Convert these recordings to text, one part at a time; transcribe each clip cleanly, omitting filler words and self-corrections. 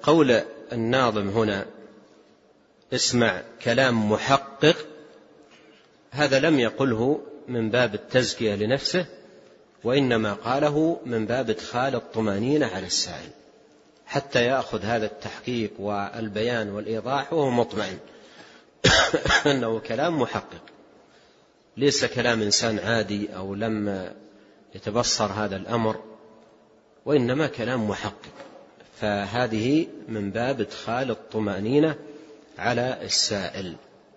قول الناظم هنا اسمع كلام محقق، هذا لم يقله من باب التزكية لنفسه، وإنما قاله من باب إدخال الطمأنينة على السائل حتى يأخذ هذا التحقيق والبيان والإيضاح وهو مطمئن أنه كلام محقق، ليس كلام إنسان عادي أو لم يتبصر هذا الأمر، وإنما كلام محقق. فهذه من باب إدخال الطمأنينة على السائل.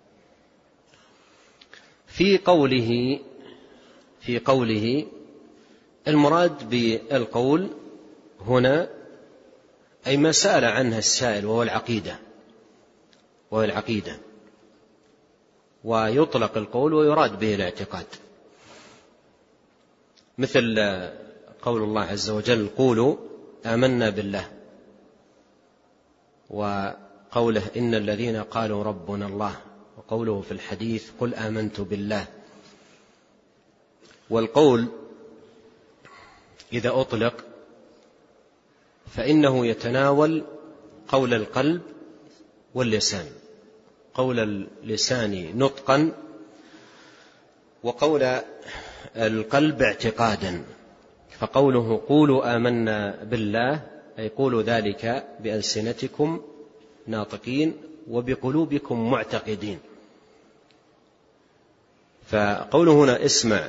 في قوله المراد بالقول هنا أي ما سأل عنها السائل وهو العقيدة، ويطلق القول ويراد به الاعتقاد، مثل قول الله عز وجل قولوا آمنا بالله، وقوله إن الذين قالوا ربنا الله، وقوله في الحديث قل آمنت بالله. والقول إذا أطلق فإنه يتناول قول القلب واللسان، قول اللسان نطقا وقول القلب اعتقادا. فقوله قولوا آمنا بالله أي قولوا ذلك بألسنتكم ناطقين وبقلوبكم معتقدين. فقوله هنا اسمع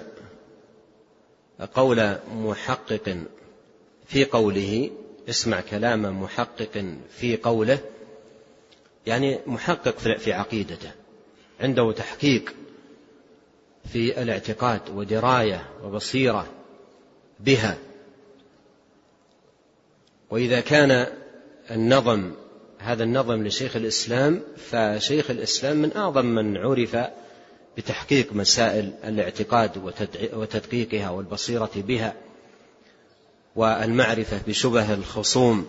قول محقق في قوله، اسمع كلام محقق في قوله، يعني محقق في عقيدته، عنده تحقيق في الاعتقاد ودراية وبصيرة بها. وإذا كان النظم هذا النظم لشيخ الإسلام، فشيخ الإسلام من أعظم من عرف بتحقيق مسائل الاعتقاد وتدقيقها والبصيرة بها والمعرفة بشبه الخصوم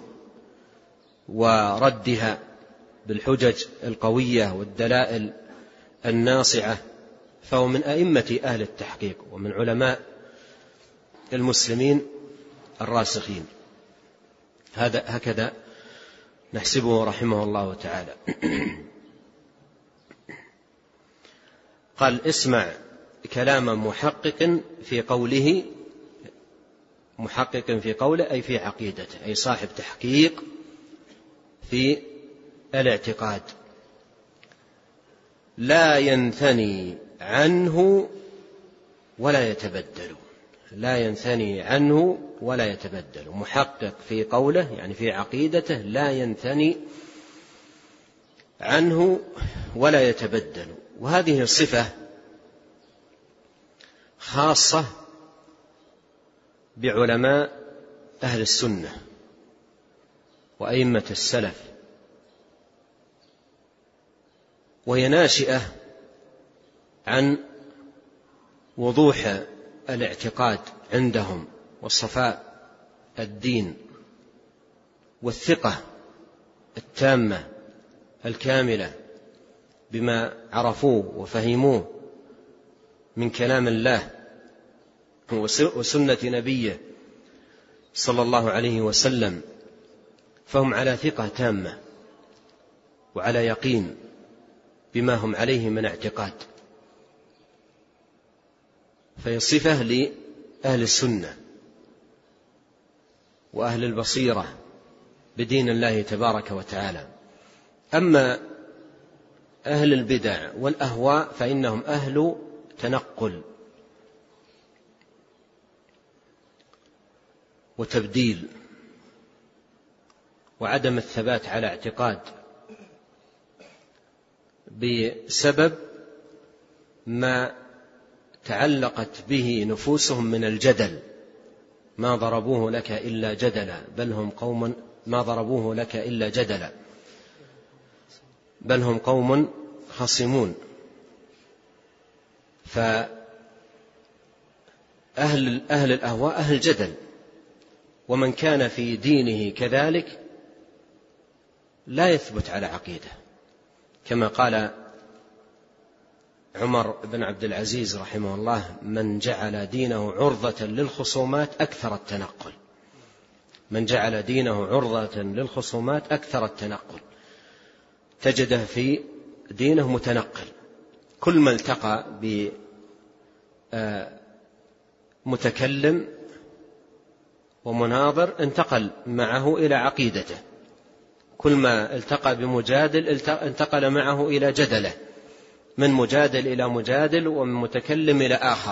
وردها بالحجج القوية والدلائل الناصعة، فهو من أئمة أهل التحقيق ومن علماء المسلمين الراسخين. هكذا نحسبه رحمه الله تعالى. قال اسمع كلام محقق في قوله، محقق في قوله أي في عقيدته، أي صاحب تحقيق في الاعتقاد، لا ينثني عنه ولا يتبدل، لا ينثني عنه ولا يتبدل. محقق في قوله يعني في عقيدته لا ينثني عنه ولا يتبدل. وهذه صفة خاصة بعلماء أهل السنة وأئمة السلف، وهي ناشئة عن وضوح الاعتقاد عندهم وصفاء الدين والثقة التامة الكاملة بما عرفوه وفهموه من كلام الله وسنة نبيه صلى الله عليه وسلم، فهم على ثقة تامة وعلى يقين بما هم عليه من اعتقاد. فهي صفة لأهل السنة وأهل البصيرة بدين الله تبارك وتعالى. أما أهل البدع والأهواء فإنهم أهل تنقل وتبديل وعدم الثبات على اعتقاد بسبب ما تعلقت به نفوسهم من الجدل. ما ضربوه لك إلا جدلا بل هم قوم ما ضربوه لك إلا جدلا بل هم قوم خصمون. فأهل الأهواء أهل جدل، ومن كان في دينه كذلك لا يثبت على عقيدة، كما قال عمر بن عبد العزيز رحمه الله من جعل دينه عرضة للخصومات أكثر التنقل. من جعل دينه عرضة للخصومات أكثر التنقل، تجده في دينه متنقل، كل ما التقى بمتكلم ومناظر انتقل معه إلى عقيدته، كل ما التقى بمجادل انتقل معه إلى جدله، من مجادل إلى مجادل، ومن متكلم إلى آخر.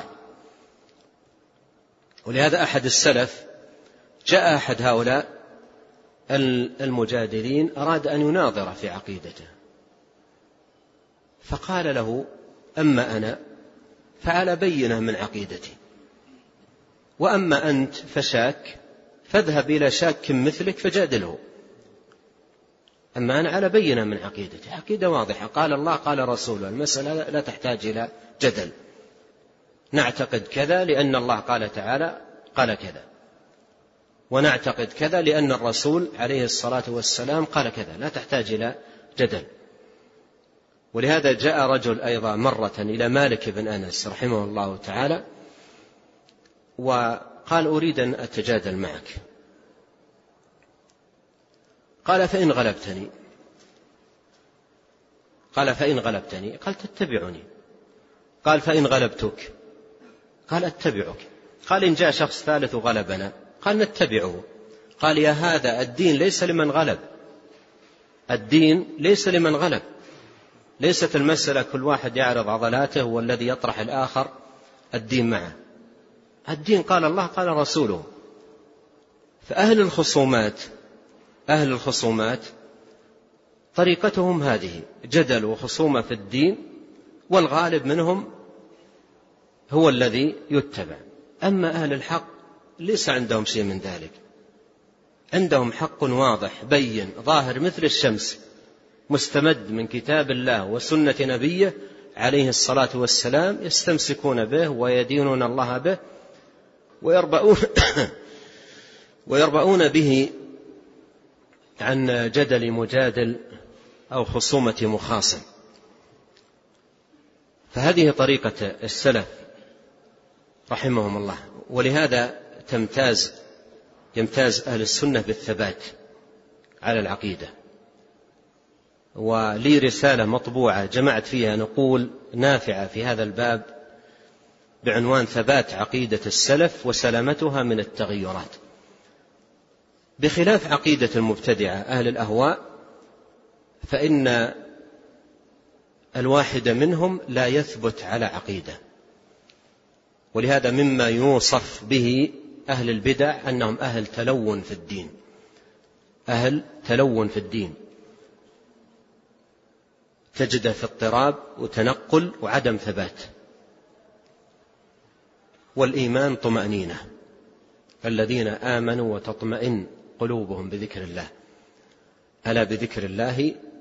ولهذا أحد السلف جاء أحد هؤلاء المجادلين أراد أن يناظر في عقيدته، فقال له: أما أنا فعلى بينة من عقيدتي، وأما أنت فشاك، فاذهب إلى شاك مثلك فجادله. أما أنا على بينة من عقيدتي، عقيدة واضحة، قال الله قال رسوله، المسألة لا تحتاج إلى جدل، نعتقد كذا لأن الله قال تعالى قال كذا، ونعتقد كذا لأن الرسول عليه الصلاة والسلام قال كذا، لا تحتاج إلى جدل. ولهذا جاء رجل أيضا مرة إلى مالك بن أنس رحمه الله تعالى وقال: أريد أن أتجادل معك. قال: فإن غلبتني. قال: فإن غلبتني. قال: تتبعني. قال: فإن غلبتك. قال: أتبعك. قال: إن جاء شخص ثالث وغلبنا. قال: نتبعه. قال: يا هذا الدين ليس لمن غلب، الدين ليس لمن غلب، ليست المسألة كل واحد يعرض عضلاته والذي يطرح الآخر الدين معه، الدين قال الله قال رسوله. فأهل الخصومات طريقتهم هذه، جدل وخصومة في الدين، والغالب منهم هو الذي يتبع. أما أهل الحق ليس عندهم شيء من ذلك، عندهم حق واضح بين ظاهر مثل الشمس، مستمد من كتاب الله وسنة نبيه عليه الصلاة والسلام، يستمسكون به ويدينون الله به ويربؤون به عن جدل مجادل أو خصومة مخاصم. فهذه طريقة السلف رحمهم الله. ولهذا يمتاز أهل السنة بالثبات على العقيدة. ولي رسالة مطبوعة جمعت فيها نقول نافعة في هذا الباب بعنوان ثبات عقيدة السلف وسلامتها من التغيرات، بخلاف عقيدة المبتدعة أهل الأهواء، فإن الواحد منهم لا يثبت على عقيدة. ولهذا مما يوصف به أهل البدع أنهم أهل تلون في الدين، أهل تلون في الدين، تجد في اضطراب وتنقل وعدم ثبات. والإيمان طمأنينة، الذين آمنوا وتطمئن قلوبهم بذكر الله، ألا بذكر الله